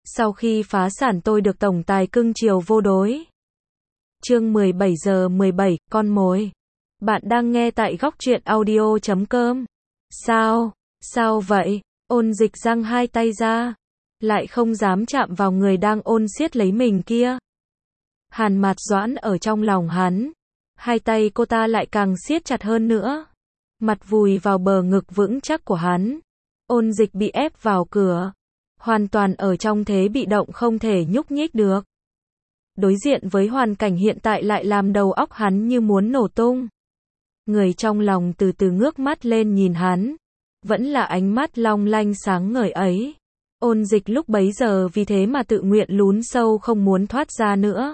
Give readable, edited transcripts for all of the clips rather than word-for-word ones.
Sau khi phá sản tôi được tổng tài cưng chiều vô đối. Chương 17 giờ 17, con mồi. Bạn đang nghe tại góc truyện audio.com. Sao vậy? Ôn Dịch giang hai tay ra, lại không dám chạm vào người đang ôn siết lấy mình kia. Hàn Mạt Doãn ở trong lòng hắn, hai tay cô ta lại càng siết chặt hơn nữa, mặt vùi vào bờ ngực vững chắc của hắn. Ôn Dịch bị ép vào cửa, hoàn toàn ở trong thế bị động không thể nhúc nhích được. Đối diện với hoàn cảnh hiện tại lại làm đầu óc hắn như muốn nổ tung. Người trong lòng từ từ ngước mắt lên nhìn hắn, vẫn là ánh mắt long lanh sáng ngời ấy. Ôn Dịch lúc bấy giờ vì thế mà tự nguyện lún sâu không muốn thoát ra nữa.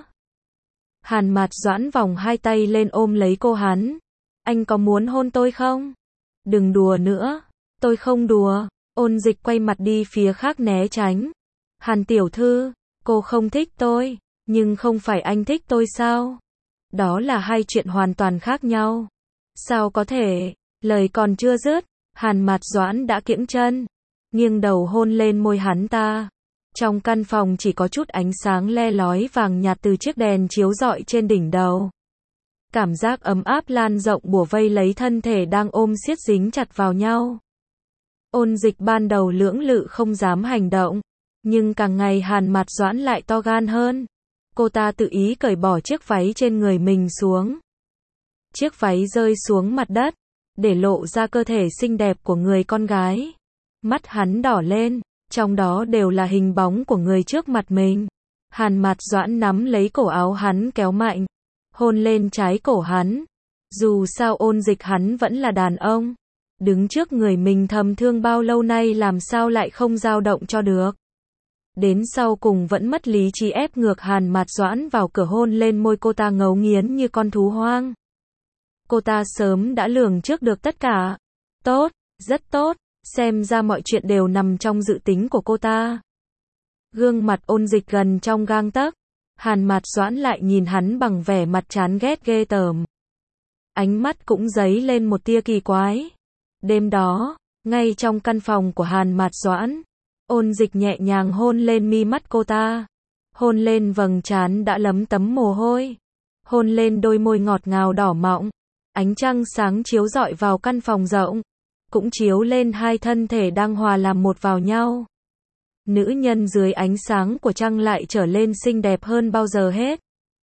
Hàn Mạt Doãn vòng hai tay lên ôm lấy cô hắn. Anh có muốn hôn tôi không? Đừng đùa nữa. Tôi không đùa. Ôn Dịch quay mặt đi phía khác né tránh. Hàn tiểu thư, cô không thích tôi, nhưng không phải anh thích tôi sao? Đó là hai chuyện hoàn toàn khác nhau. Sao có thể? Lời còn chưa dứt, Hàn Mạt Doãn đã kiễng chân, nghiêng đầu hôn lên môi hắn ta. Trong căn phòng chỉ có chút ánh sáng le lói vàng nhạt từ chiếc đèn chiếu rọi trên đỉnh đầu. Cảm giác ấm áp lan rộng bủa vây lấy thân thể đang ôm siết dính chặt vào nhau. Ôn Dịch ban đầu lưỡng lự không dám hành động, nhưng càng ngày Hàn Mạt Doãn lại to gan hơn. Cô ta tự ý cởi bỏ chiếc váy trên người mình xuống. Chiếc váy rơi xuống mặt đất, để lộ ra cơ thể xinh đẹp của người con gái. Mắt hắn đỏ lên, trong đó đều là hình bóng của người trước mặt mình. Hàn Mạt Doãn nắm lấy cổ áo hắn kéo mạnh, hôn lên trái cổ hắn. Dù sao Ôn Dịch hắn vẫn là đàn ông, đứng trước người mình thầm thương bao lâu nay làm sao lại không dao động cho được. Đến sau cùng vẫn mất lý trí ép ngược Hàn Mạt Doãn vào cửa hôn lên môi cô ta ngấu nghiến như con thú hoang. Cô ta sớm đã lường trước được tất cả. Tốt, rất tốt, xem ra mọi chuyện đều nằm trong dự tính của cô ta. Gương mặt Ôn Dịch gần trong gang tấc, Hàn Mạt Doãn lại nhìn hắn bằng vẻ mặt chán ghét ghê tởm. Ánh mắt cũng dấy lên một tia kỳ quái. Đêm đó, ngay trong căn phòng của Hàn Mạt Doãn, Ôn Dịch nhẹ nhàng hôn lên mi mắt cô ta, hôn lên vầng trán đã lấm tấm mồ hôi, hôn lên đôi môi ngọt ngào đỏ mọng. Ánh trăng sáng chiếu rọi vào căn phòng rộng, cũng chiếu lên hai thân thể đang hòa làm một vào nhau. Nữ nhân dưới ánh sáng của trăng lại trở lên xinh đẹp hơn bao giờ hết.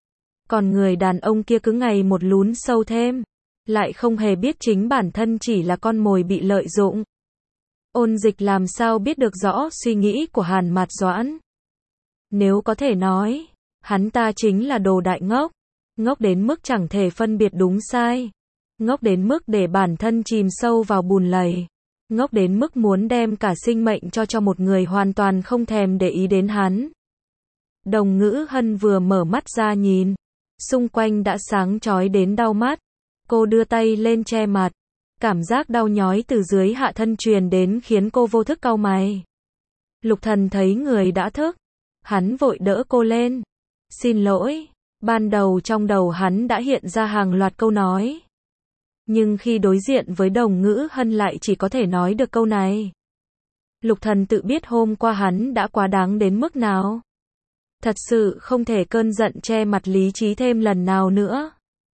Còn người đàn ông kia cứ ngày một lún sâu thêm, lại không hề biết chính bản thân chỉ là con mồi bị lợi dụng. Ôn Dịch làm sao biết được rõ suy nghĩ của Hàn Mạt Doãn. Nếu có thể nói, hắn ta chính là đồ đại ngốc, ngốc đến mức chẳng thể phân biệt đúng sai. Ngốc đến mức để bản thân chìm sâu vào bùn lầy. Ngốc đến mức muốn đem cả sinh mệnh cho một người hoàn toàn không thèm để ý đến hắn. Đồng Ngữ Hân vừa mở mắt ra nhìn, xung quanh đã sáng chói đến đau mắt. Cô đưa tay lên che mặt, cảm giác đau nhói từ dưới hạ thân truyền đến khiến cô vô thức cau mày. Lục Thần thấy người đã thức, hắn vội đỡ cô lên. Xin lỗi, ban đầu trong đầu hắn đã hiện ra hàng loạt câu nói. Nhưng khi đối diện với Đồng Ngữ Hân lại chỉ có thể nói được câu này. Lục Thần tự biết hôm qua hắn đã quá đáng đến mức nào. Thật sự không thể cơn giận che mặt lý trí thêm lần nào nữa.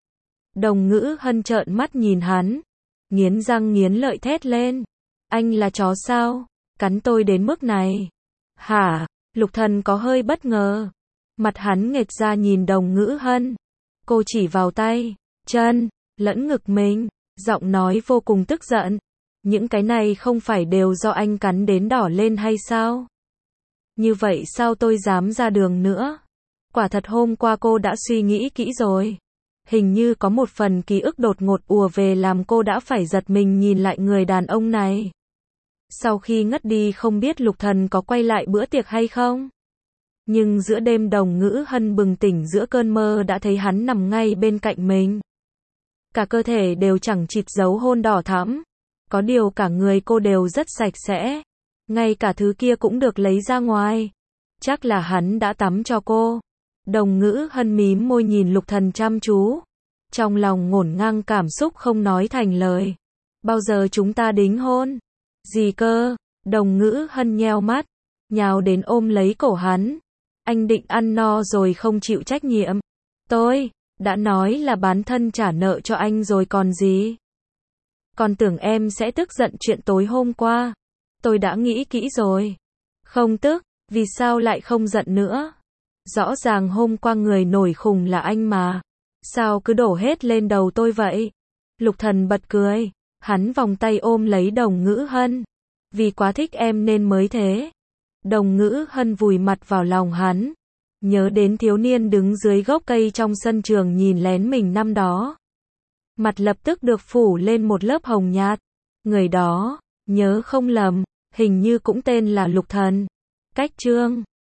Đồng Ngữ Hân trợn mắt nhìn hắn, nghiến răng nghiến lợi thét lên. Anh là chó sao? Cắn tôi đến mức này. Hả? Lục Thần có hơi bất ngờ. Mặt hắn nghệt ra nhìn Đồng Ngữ Hân. Cô chỉ vào tay, chân, lẫn ngực mình, giọng nói vô cùng tức giận. Những cái này không phải đều do anh cắn đến đỏ lên hay sao? Như vậy sao tôi dám ra đường nữa? Quả thật hôm qua cô đã suy nghĩ kỹ rồi. Hình như có một phần ký ức đột ngột ùa về làm cô đã phải giật mình nhìn lại người đàn ông này. Sau khi ngất đi không biết Lục Thần có quay lại bữa tiệc hay không? Nhưng giữa đêm Đồng Ngữ Hân bừng tỉnh giữa cơn mơ đã thấy hắn nằm ngay bên cạnh mình. Cả cơ thể đều chẳng chịt dấu hôn đỏ thẫm. Có điều cả người cô đều rất sạch sẽ. Ngay cả thứ kia cũng được lấy ra ngoài. Chắc là hắn đã tắm cho cô. Đồng Ngữ Hân mím môi nhìn Lục Thần chăm chú. Trong lòng ngổn ngang cảm xúc không nói thành lời. Bao giờ chúng ta đính hôn? Gì cơ? Đồng Ngữ Hân nheo mắt. nhào đến ôm lấy cổ hắn. Anh định ăn no rồi không chịu trách nhiệm. Tôi đã nói là bán thân trả nợ cho anh rồi còn gì. Còn tưởng em sẽ tức giận chuyện tối hôm qua. Tôi đã nghĩ kỹ rồi. Không tức, vì sao lại không giận nữa? Rõ ràng hôm qua người nổi khùng là anh mà. Sao cứ đổ hết lên đầu tôi vậy? Lục Thần bật cười. Hắn vòng tay ôm lấy Đồng Ngữ Hân. Vì quá thích em nên mới thế. Đồng Ngữ Hân vùi mặt vào lòng hắn. Nhớ đến thiếu niên đứng dưới gốc cây trong sân trường nhìn lén mình năm đó. Mặt lập tức được phủ lên một lớp hồng nhạt. Người đó, nhớ không lầm, hình như cũng tên là Lục Thần. Cách chương